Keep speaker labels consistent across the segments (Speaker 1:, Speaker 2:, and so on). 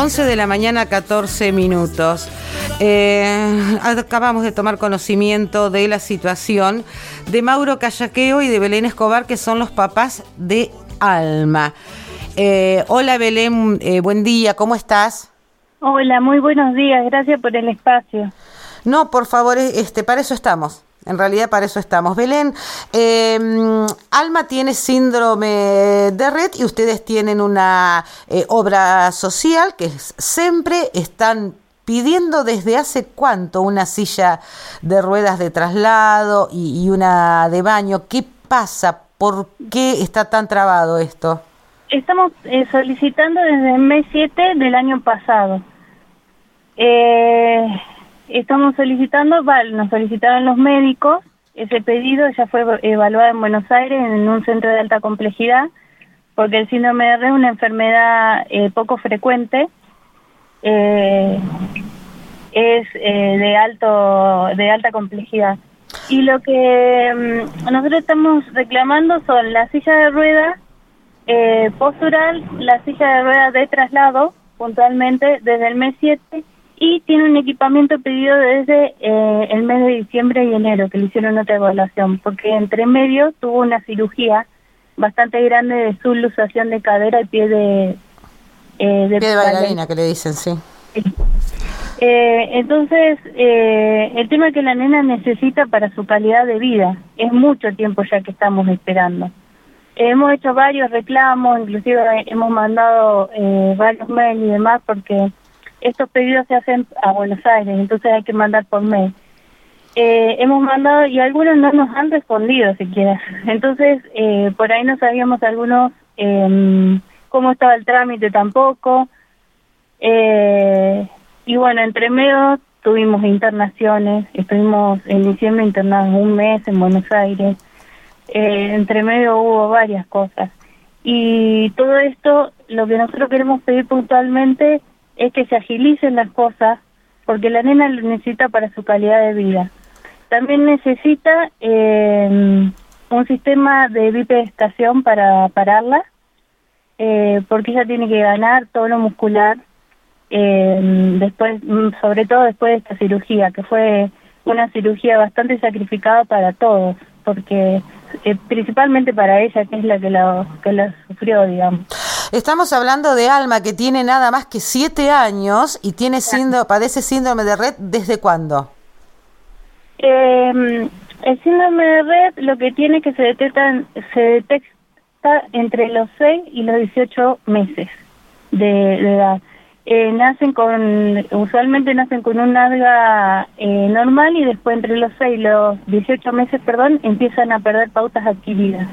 Speaker 1: 11 de la mañana, 14 minutos. Acabamos de tomar conocimiento de la situación de Mauro Callaqueo y de Belén Escobar, que son los papás de Alma. Hola Belén, buen día, ¿cómo estás?
Speaker 2: Hola, muy buenos días, gracias por el espacio.
Speaker 1: No, por favor, para eso estamos. En realidad para eso estamos. Belén, Alma tiene síndrome de Rett y ustedes tienen una obra social que siempre están pidiendo desde hace cuánto una silla de ruedas de traslado y una de baño. ¿Qué pasa? ¿Por qué está tan trabado esto?
Speaker 2: Estamos solicitando desde el mes 7 del año pasado. Estamos solicitando, nos solicitaron los médicos, ese pedido ya fue evaluado en Buenos Aires en un centro de alta complejidad, porque el síndrome de Rett es una enfermedad poco frecuente, es de alta complejidad. Y lo que nosotros estamos reclamando son la silla de ruedas postural, la silla de ruedas de traslado, puntualmente desde el mes 7, y tiene un equipamiento pedido desde el mes de diciembre y enero, que le hicieron otra evaluación, porque entre medio tuvo una cirugía bastante grande de subluxación de cadera y pie de
Speaker 1: bailarina, que le dicen, sí.
Speaker 2: Entonces, el tema que la nena necesita para su calidad de vida, es mucho tiempo ya que estamos esperando. Hemos hecho varios reclamos, inclusive hemos mandado varios mails y demás, porque estos pedidos se hacen a Buenos Aires, entonces hay que mandar por mail. Hemos mandado y algunos no nos han respondido siquiera. Entonces, por ahí no sabíamos algunos cómo estaba el trámite tampoco. Y bueno, entre medio tuvimos internaciones, estuvimos en diciembre internados un mes en Buenos Aires. Entre medio hubo varias cosas. Y todo esto, lo que nosotros queremos pedir puntualmente es que se agilicen las cosas, porque la nena lo necesita para su calidad de vida. También necesita un sistema de bipedestación para pararla, porque ella tiene que ganar tono muscular, después, sobre todo después de esta cirugía, que fue una cirugía bastante sacrificada para todos, porque principalmente para ella, que es la que la sufrió, digamos.
Speaker 1: Estamos hablando de Alma, que tiene nada más que 7 años y tiene padece síndrome de Rett. ¿Desde cuándo?
Speaker 2: El síndrome de Rett lo que tiene es que se detecta entre los 6 y los 18 meses de edad. Usualmente nacen con un nalga normal y después entre los 6 y los 18 meses, empiezan a perder pautas adquiridas.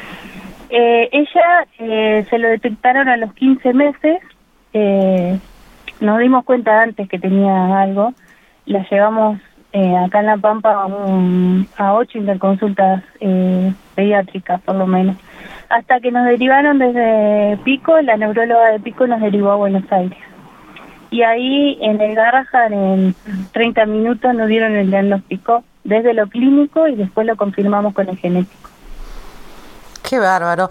Speaker 2: Ella se lo detectaron a los 15 meses, nos dimos cuenta antes que tenía algo, la llevamos acá en La Pampa a 8 interconsultas pediátricas por lo menos, hasta que nos derivaron desde Pico, la neuróloga de Pico nos derivó a Buenos Aires. Y ahí en el Garrahan en 30 minutos nos dieron el diagnóstico desde lo clínico y después lo confirmamos con el genético.
Speaker 1: Qué bárbaro.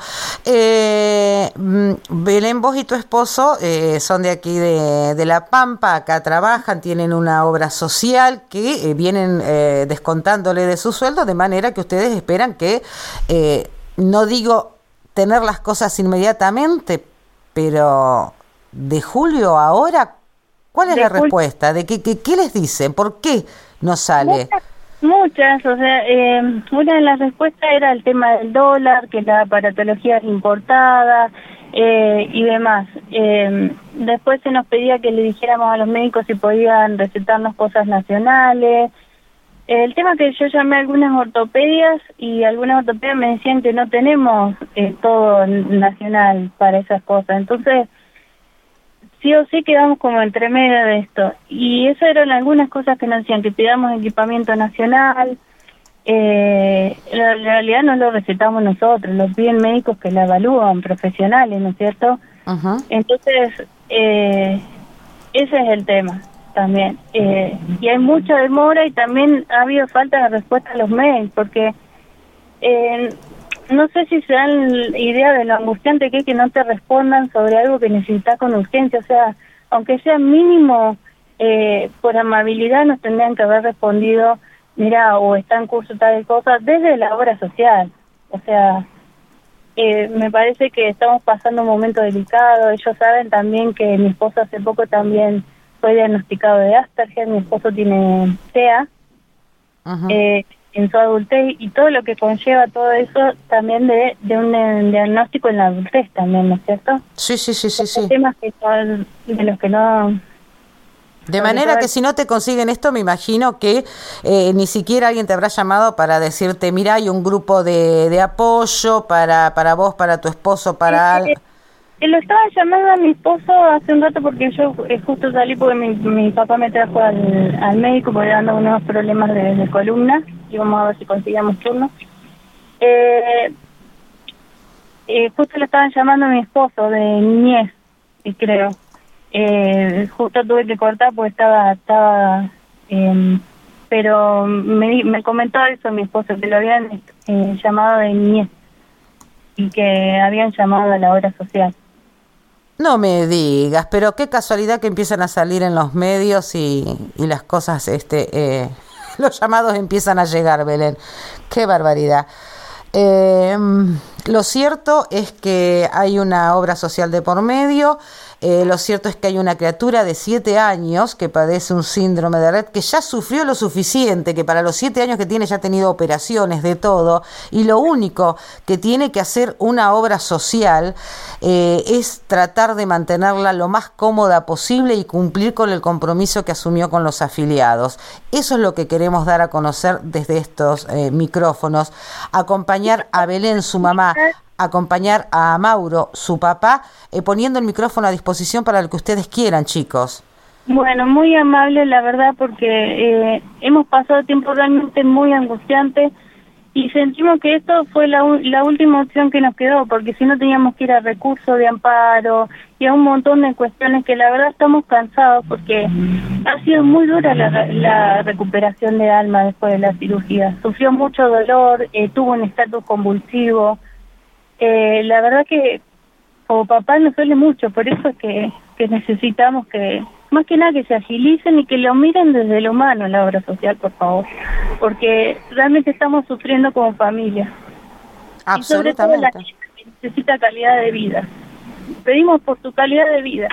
Speaker 1: Belén, vos y tu esposo son de aquí de La Pampa, acá trabajan, tienen una obra social que vienen descontándole de su sueldo, de manera que ustedes esperan que, no digo tener las cosas inmediatamente, pero de julio a ahora, ¿cuál es la respuesta? ¿De qué les dicen? ¿Por qué no sale?
Speaker 2: Muchas, o sea, una de las respuestas era el tema del dólar, que la aparatología es importada y demás. Después se nos pedía que le dijéramos a los médicos si podían recetarnos cosas nacionales. El tema que yo llamé a algunas ortopedias y algunas ortopedias me decían que no tenemos todo nacional para esas cosas. Entonces, sí o sí quedamos como entre medio de esto. Y eso eran algunas cosas que nos decían, que pidamos equipamiento nacional. En realidad no lo recetamos nosotros, lo piden médicos que la evalúan, profesionales, ¿no es cierto? Uh-huh. Entonces, ese es el tema también. Y hay mucha demora y también ha habido falta de respuesta a los mails, porque no sé si se dan idea de lo angustiante que es que no te respondan sobre algo que necesitas con urgencia. O sea, aunque sea mínimo, por amabilidad nos tendrían que haber respondido, mira, o está en curso tal cosa, desde la obra social. O sea, me parece que estamos pasando un momento delicado. Ellos saben también que mi esposo hace poco también fue diagnosticado de Asperger, mi esposo tiene TEA, en su adultez, y todo lo que conlleva todo eso también de un diagnóstico en la adultez también, ¿no es cierto?
Speaker 1: Sí.
Speaker 2: Temas que son de los que no...
Speaker 1: De manera que si no te consiguen esto, me imagino que ni siquiera alguien te habrá llamado para decirte, mira, hay un grupo de apoyo para vos, para tu esposo, para...
Speaker 2: Lo estaba llamando a mi esposo hace un rato porque yo justo salí porque mi papá me trajo al médico porque ando con unos problemas de columna y vamos a ver si conseguíamos turno. Justo lo estaban llamando a mi esposo de niñez, y creo. Justo tuve que cortar porque estaba pero me comentó eso mi esposo, que lo habían llamado de niñez y que habían llamado a la obra social.
Speaker 1: No me digas, pero qué casualidad que empiezan a salir en los medios y las cosas, los llamados empiezan a llegar, Belén. Qué barbaridad. Lo cierto es que hay una obra social de por medio. Lo cierto es que hay una criatura de 7 años que padece un síndrome de Rett, que ya sufrió lo suficiente, que para los 7 años que tiene ya ha tenido operaciones de todo, y lo único que tiene que hacer una obra social es tratar de mantenerla lo más cómoda posible y cumplir con el compromiso que asumió con los afiliados. Eso es lo que queremos dar a conocer desde estos micrófonos, acompañar a Belén, su mamá, acompañar a Mauro, su papá, poniendo el micrófono a disposición para lo que ustedes quieran, chicos.
Speaker 2: Bueno, muy amable, la verdad, porque hemos pasado tiempo realmente muy angustiante y sentimos que esto fue la última opción que nos quedó, porque si no teníamos que ir a recursos de amparo y a un montón de cuestiones que la verdad estamos cansados, porque ha sido muy dura la recuperación de Alma después de la cirugía. Sufrió mucho dolor, tuvo un estatus convulsivo. La verdad que como papá nos duele mucho, por eso es que necesitamos que, más que nada, que se agilicen y que lo miren desde lo humano la obra social, por favor, porque realmente estamos sufriendo como familia.
Speaker 1: Absolutamente.
Speaker 2: Y sobre todo la gente que necesita calidad de vida. Pedimos por su calidad de vida.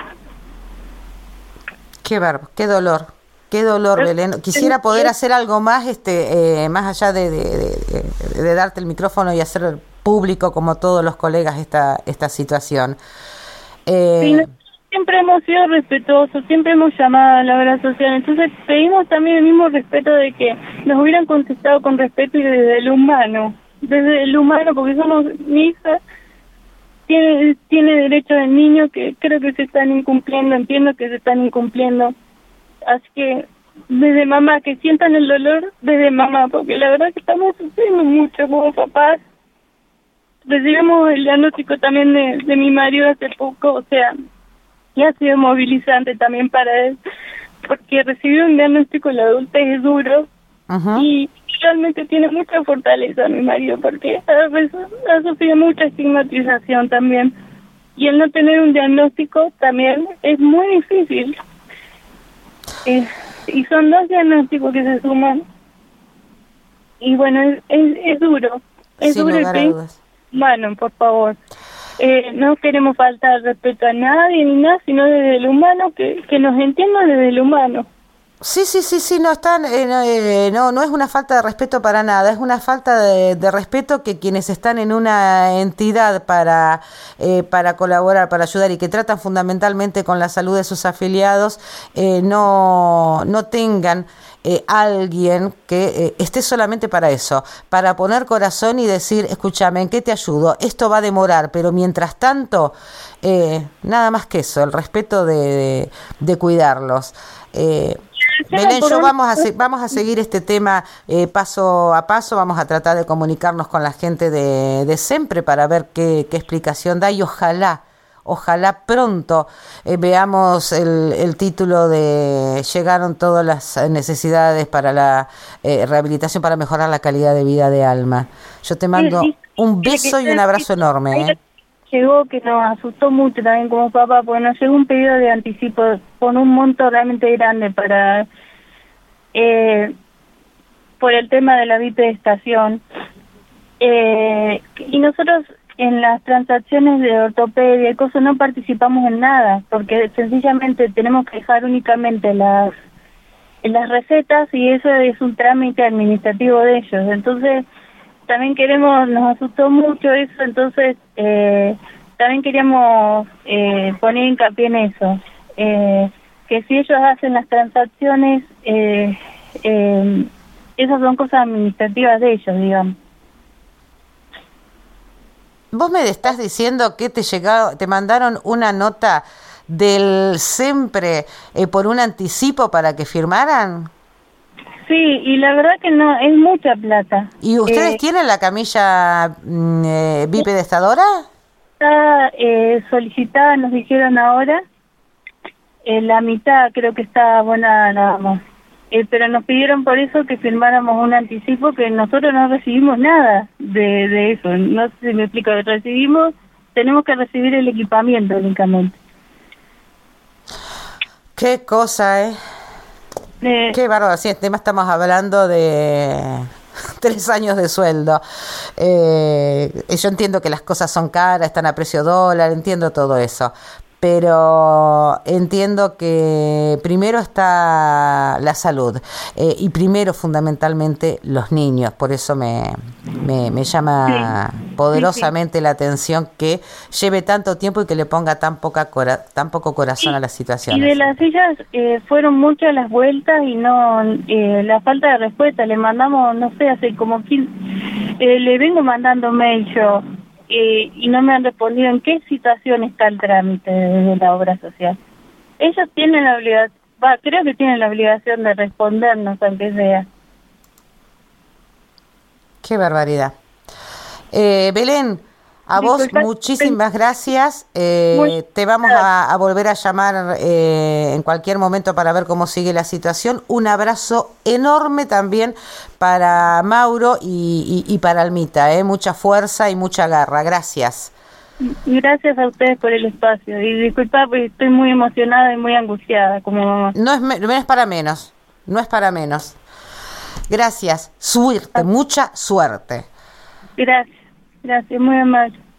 Speaker 1: Qué dolor. Qué dolor, Belén. Quisiera poder hacer algo más, más allá de darte el micrófono y hacer público como todos los colegas esta situación.
Speaker 2: Sí, siempre hemos sido respetuosos, siempre hemos llamado a la obra social, entonces pedimos también el mismo respeto de que nos hubieran contestado con respeto y desde el humano, porque somos, mi hija tiene derechos del niño que creo que se están incumpliendo, entiendo que se están incumpliendo, así que desde mamá, que sientan el dolor desde mamá, porque la verdad que estamos sufriendo mucho como papás. Recibimos el diagnóstico también de mi marido hace poco, o sea, y ha sido movilizante también para él, porque recibir un diagnóstico en la adultez es duro. Y realmente tiene mucha fortaleza mi marido, porque ha sufrido mucha estigmatización también, y el no tener un diagnóstico también es muy difícil. Y son 2 diagnósticos que se suman, y bueno, es duro, es
Speaker 1: Sin
Speaker 2: duro.
Speaker 1: lugar a dudas.
Speaker 2: Bueno, por favor, no queremos faltar respeto a nadie ni nada, sino desde el humano, que nos entiendan desde el humano.
Speaker 1: Sí, no están, no es una falta de respeto para nada, es una falta de respeto que quienes están en una entidad para colaborar, para ayudar y que tratan fundamentalmente con la salud de sus afiliados, no tengan alguien que esté solamente para eso, para poner corazón y decir, escúchame, ¿en qué te ayudo? Esto va a demorar, pero mientras tanto, nada más que eso, el respeto de cuidarlos. Belén, vamos a seguir este tema paso a paso, vamos a tratar de comunicarnos con la gente de SEMPRE para ver qué explicación da y ojalá pronto veamos el título de llegaron todas las necesidades para la rehabilitación para mejorar la calidad de vida de Alma. Yo te mando un beso y un abrazo enorme.
Speaker 2: llegó, que nos asustó mucho también como papá, porque nos llegó un pedido de anticipo con un monto realmente grande para por el tema de la bipedestación. Y nosotros en las transacciones de ortopedia y cosas no participamos en nada, porque sencillamente tenemos que dejar únicamente las recetas y eso es un trámite administrativo de ellos. Entonces también nos asustó mucho eso, entonces también queríamos poner hincapié en eso, que si ellos hacen las transacciones, esas son cosas administrativas de ellos, digamos.
Speaker 1: Vos me estás diciendo que te mandaron una nota del SEMPRE por un anticipo para que firmaran.
Speaker 2: Sí, y la verdad que no, es mucha plata.
Speaker 1: ¿Y ustedes tienen la camilla bipedestadora?
Speaker 2: Está solicitada, nos dijeron ahora. La mitad creo que está buena nada más. Pero nos pidieron por eso que firmáramos un anticipo, que nosotros no recibimos nada de eso. No sé si me explico. Tenemos que recibir el equipamiento únicamente.
Speaker 1: Qué cosa, qué bárbaro. Sí, el tema estamos hablando de 3 años de sueldo. Yo entiendo que las cosas son caras, están a precio dólar, entiendo todo eso. Pero entiendo que primero está la salud y primero fundamentalmente los niños. Por eso me llama poderosamente la atención que lleve tanto tiempo y que le ponga tan poco corazón a la situación.
Speaker 2: Y de las sillas fueron muchas las vueltas y no la falta de respuesta. Le mandamos, no sé, hace como 15, le vengo mandando mail yo. Y no me han respondido en qué situación está el trámite de la obra social. Ellos tienen la obligación, creo que tienen la obligación de respondernos, aunque sea.
Speaker 1: Qué barbaridad. Belén, a vos muchísimas gracias. Te vamos a volver a llamar en cualquier momento para ver cómo sigue la situación. Un abrazo enorme también para Mauro y para Almita. Mucha fuerza y mucha garra. Gracias.
Speaker 2: Gracias a ustedes por el espacio. Y disculpa, porque estoy muy emocionada y muy angustiada como mamá.
Speaker 1: No es para menos. No es para menos. Gracias. Suerte, mucha suerte.
Speaker 2: Gracias, muy amable.